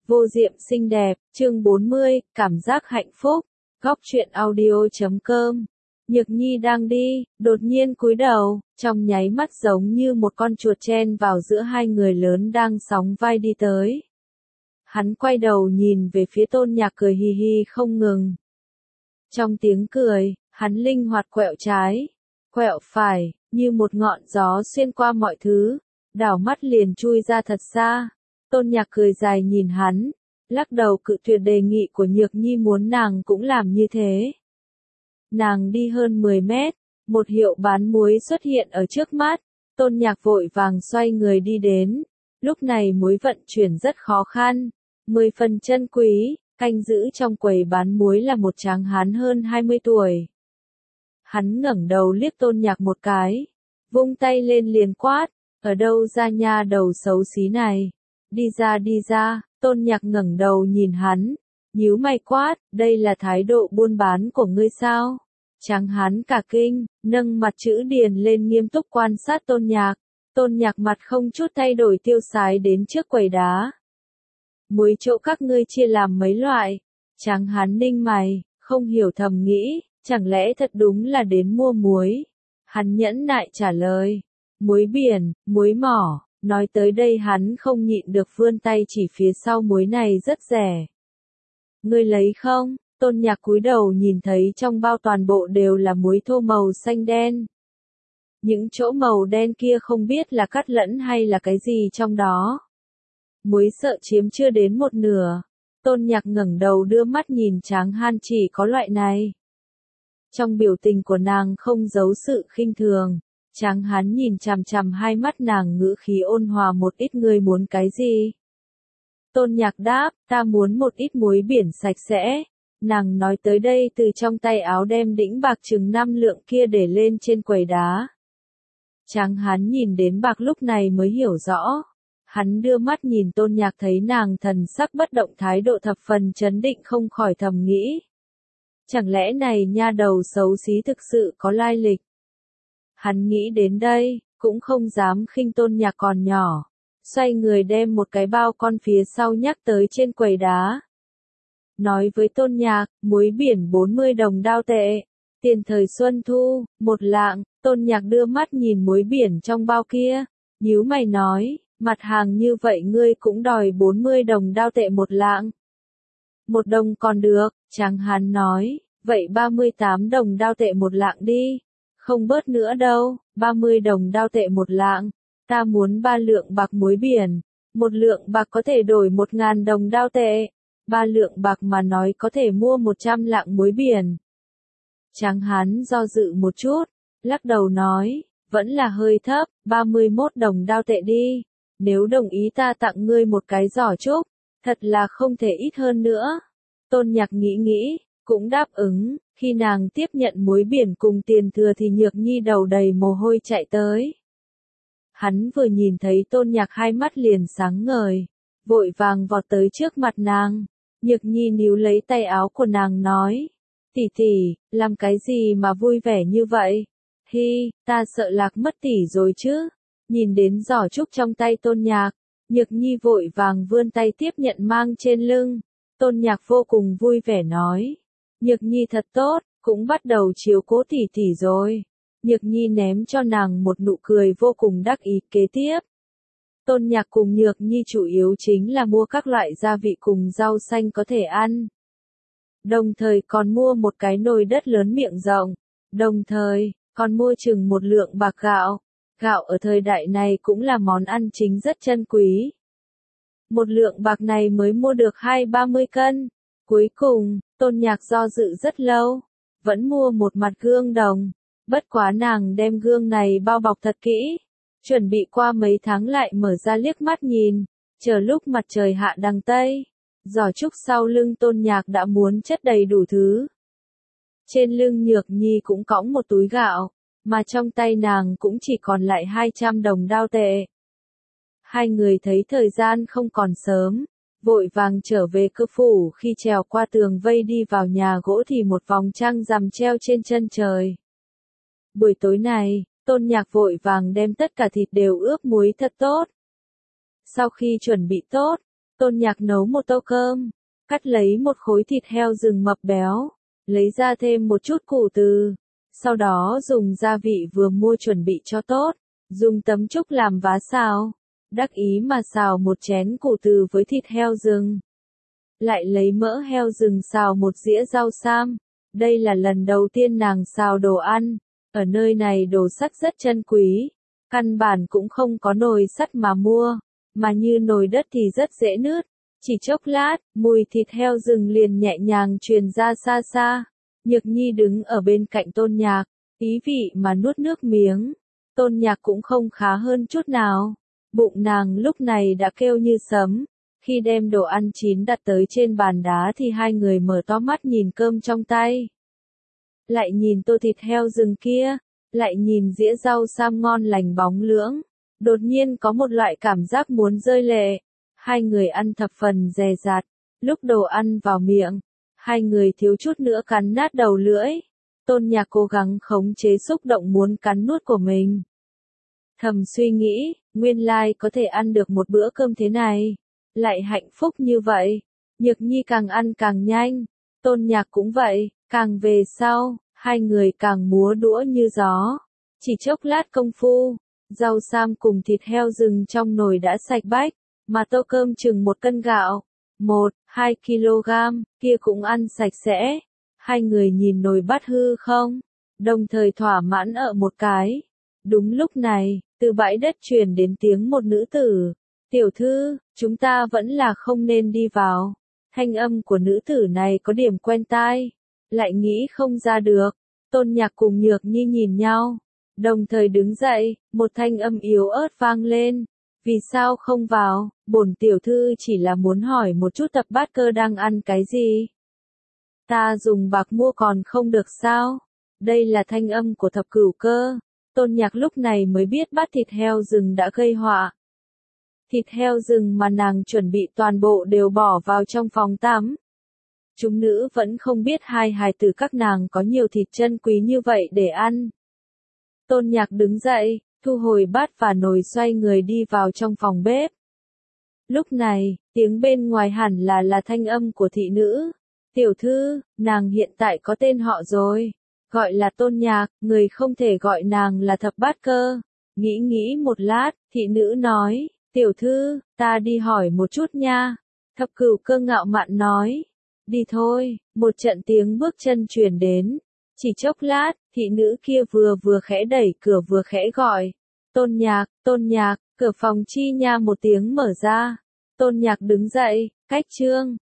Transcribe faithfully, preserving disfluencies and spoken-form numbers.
Vô diệm xinh đẹp, chương bốn mươi, cảm giác hạnh phúc, góc truyện audio chấm com. Nhược Nhi đang đi, đột nhiên cúi đầu, trong nháy mắt giống như một con chuột chen vào giữa hai người lớn đang sóng vai đi tới. Hắn quay đầu nhìn về phía Tôn Nhạc cười hì hì không ngừng. Trong tiếng cười, hắn linh hoạt quẹo trái, quẹo phải, như một ngọn gió xuyên qua mọi thứ, đảo mắt liền chui ra thật xa. Tôn Nhạc cười dài nhìn hắn, lắc đầu cự tuyệt đề nghị của Nhược Nhi muốn nàng cũng làm như thế. Nàng đi hơn mười mét, một hiệu bán muối xuất hiện ở trước mắt, Tôn Nhạc vội vàng xoay người đi đến. Lúc này muối vận chuyển rất khó khăn, mười phần chân quý, canh giữ trong quầy bán muối là một tráng hán hơn hai mươi tuổi. Hắn ngẩng đầu liếc Tôn Nhạc một cái, vung tay lên liền quát, ở đâu ra nha đầu xấu xí này, đi ra đi ra. Tôn Nhạc ngẩng đầu nhìn hắn, nhíu mày quát, đây là thái độ buôn bán của ngươi sao? Tráng hán cả kinh, nâng mặt chữ điền lên nghiêm túc quan sát Tôn Nhạc. Tôn Nhạc mặt không chút thay đổi tiêu sái đến trước quầy đá. Muối chỗ các ngươi chia làm mấy loại? Tráng hán ninh mày, không hiểu thầm nghĩ, chẳng lẽ thật đúng là đến mua muối? Hắn nhẫn nại trả lời, muối biển, muối mỏ. Nói tới đây hắn không nhịn được vươn tay chỉ phía sau muối này rất rẻ. Ngươi lấy không? Tôn Nhạc cúi đầu nhìn thấy trong bao toàn bộ đều là muối thô màu xanh đen. Những chỗ màu đen kia không biết là cắt lẫn hay là cái gì trong đó. Muối sợ chiếm chưa đến một nửa. Tôn Nhạc ngẩng đầu đưa mắt nhìn Tráng hán chỉ có loại này. Trong biểu tình của nàng không giấu sự khinh thường. Tráng hán nhìn chằm chằm hai mắt nàng ngữ khí ôn hòa một ít, ngươi muốn cái gì? Tôn Nhạc đáp, ta muốn một ít muối biển sạch sẽ. Nàng nói tới đây từ trong tay áo đem đĩnh bạc chừng năm lượng kia để lên trên quầy đá. Tráng hán nhìn đến bạc lúc này mới hiểu rõ. Hắn đưa mắt nhìn Tôn Nhạc thấy nàng thần sắc bất động, thái độ thập phần chấn định, không khỏi thầm nghĩ. Chẳng lẽ này nha đầu xấu xí thực sự có lai lịch? Hắn nghĩ đến đây, cũng không dám khinh Tôn Nhạc còn nhỏ. Xoay người đem một cái bao con phía sau nhắc tới trên quầy đá. Nói với Tôn Nhạc, muối biển bốn mươi đồng đao tệ. Tiền thời Xuân Thu, một lạng. Tôn Nhạc đưa mắt nhìn muối biển trong bao kia. Nhíu mày nói, mặt hàng như vậy ngươi cũng đòi bốn mươi đồng đao tệ một lạng. Một đồng còn được, Tráng hán nói, vậy ba mươi tám đồng đao tệ một lạng đi. Không bớt nữa đâu, ba mươi đồng đao tệ một lạng. Ta muốn ba lượng bạc muối biển. Một lượng bạc có thể đổi một ngàn đồng đao tệ. Ba lượng bạc mà nói có thể mua một trăm lạng muối biển. Tráng hán do dự một chút, lắc đầu nói, vẫn là hơi thấp, ba mươi mốt đồng đao tệ đi. Nếu đồng ý ta tặng ngươi một cái giỏ trúc, thật là không thể ít hơn nữa. Tôn Nhạc nghĩ nghĩ, cũng đáp ứng. Khi nàng tiếp nhận muối biển cùng tiền thừa thì Nhược Nhi đầu đầy mồ hôi chạy tới. Hắn vừa nhìn thấy Tôn Nhạc hai mắt liền sáng ngời, vội vàng vọt tới trước mặt nàng. Nhược Nhi níu lấy tay áo của nàng nói, tỷ tỷ, làm cái gì mà vui vẻ như vậy? Hi, ta sợ lạc mất tỷ rồi chứ. Nhìn đến giỏ trúc trong tay Tôn Nhạc, Nhược Nhi vội vàng vươn tay tiếp nhận mang trên lưng. Tôn Nhạc vô cùng vui vẻ nói, Nhược Nhi thật tốt, cũng bắt đầu chiếu cố tỷ tỷ rồi. Nhược Nhi ném cho nàng một nụ cười vô cùng đắc ý. Kế tiếp, Tôn Nhạc cùng Nhược Nhi chủ yếu chính là mua các loại gia vị cùng rau xanh có thể ăn. Đồng thời còn mua một cái nồi đất lớn miệng rộng. Đồng thời, còn mua chừng một lượng bạc gạo. Gạo ở thời đại này cũng là món ăn chính rất chân quý. Một lượng bạc này mới mua được hai ba mươi cân. Cuối cùng, Tôn Nhạc do dự rất lâu, vẫn mua một mặt gương đồng. Bất quá nàng đem gương này bao bọc thật kỹ, chuẩn bị qua mấy tháng lại mở ra liếc mắt nhìn, chờ lúc mặt trời hạ đằng Tây. Giỏ trúc sau lưng Tôn Nhạc đã muốn chất đầy đủ thứ. Trên lưng Nhược Nhi cũng cõng một túi gạo, mà trong tay nàng cũng chỉ còn lại hai trăm đồng đao tệ. Hai người thấy thời gian không còn sớm, vội vàng trở về cơ phủ. Khi trèo qua tường vây đi vào nhà gỗ thì một vòng trăng rằm treo trên chân trời. Buổi tối này, Tôn Nhạc vội vàng đem tất cả thịt đều ướp muối thật tốt. Sau khi chuẩn bị tốt, Tôn Nhạc nấu một tô cơm, cắt lấy một khối thịt heo rừng mập béo, lấy ra thêm một chút củ từ, sau đó dùng gia vị vừa mua chuẩn bị cho tốt, dùng tấm trúc làm vá xào, đắc ý mà xào một chén củ từ với thịt heo rừng. Lại lấy mỡ heo rừng xào một dĩa rau sam, đây là lần đầu tiên nàng xào đồ ăn, ở nơi này đồ sắt rất chân quý, căn bản cũng không có nồi sắt mà mua, mà như nồi đất thì rất dễ nứt. Chỉ chốc lát, mùi thịt heo rừng liền nhẹ nhàng truyền ra xa xa. Nhược Nhi đứng ở bên cạnh Tôn Nhạc, ý vị mà nuốt nước miếng. Tôn Nhạc cũng không khá hơn chút nào. Bụng nàng lúc này đã kêu như sấm. Khi đem đồ ăn chín đặt tới trên bàn đá thì hai người mở to mắt nhìn cơm trong tay. Lại nhìn tô thịt heo rừng kia, lại nhìn dĩa rau sam ngon lành bóng lưỡng. Đột nhiên có một loại cảm giác muốn rơi lệ. Hai người ăn thập phần dè dặt, lúc đồ ăn vào miệng, hai người thiếu chút nữa cắn nát đầu lưỡi. Tôn Nhạc cố gắng khống chế xúc động muốn cắn nuốt của mình. Thầm suy nghĩ, nguyên lai có thể ăn được một bữa cơm thế này, lại hạnh phúc như vậy. Nhược Nhi càng ăn càng nhanh, Tôn Nhạc cũng vậy, càng về sau, hai người càng múa đũa như gió. Chỉ chốc lát công phu, rau sam cùng thịt heo rừng trong nồi đã sạch bách. Mà tô cơm chừng một cân gạo, một, hai kg, kia cũng ăn sạch sẽ. Hai người nhìn nồi bát hư không, đồng thời thỏa mãn ở một cái. Đúng lúc này, từ bãi đất truyền đến tiếng một nữ tử. Tiểu thư, chúng ta vẫn là không nên đi vào. Thanh âm của nữ tử này có điểm quen tai, lại nghĩ không ra được. Tôn Nhạc cùng Nhược Nhi nhìn nhau, đồng thời đứng dậy, một thanh âm yếu ớt vang lên. Vì sao không vào, bổn tiểu thư chỉ là muốn hỏi một chút Thập Bát Cơ đang ăn cái gì. Ta dùng bạc mua còn không được sao? Đây là thanh âm của Thập Cửu Cơ. Tôn Nhạc lúc này mới biết bát thịt heo rừng đã gây họa. Thịt heo rừng mà nàng chuẩn bị toàn bộ đều bỏ vào trong phòng tắm. Chúng nữ vẫn không biết hai hài tử các nàng có nhiều thịt chân quý như vậy để ăn. Tôn Nhạc đứng dậy, thu hồi bát và nồi, xoay người đi vào trong phòng bếp. Lúc này, tiếng bên ngoài hẳn là là thanh âm của thị nữ. Tiểu thư, nàng hiện tại có tên họ rồi. Gọi là Tôn Nhạc, người không thể gọi nàng là Thập Bát Cơ. Nghĩ nghĩ một lát, thị nữ nói, tiểu thư, ta đi hỏi một chút nha. Thập Cửu Cơ ngạo mạn nói, đi thôi. Một trận tiếng bước chân truyền đến. Chỉ chốc lát, thị nữ kia vừa vừa khẽ đẩy cửa vừa khẽ gọi. Tôn Nhạc, Tôn Nhạc, cửa phòng chi nha một tiếng mở ra. Tôn Nhạc đứng dậy, cách trương,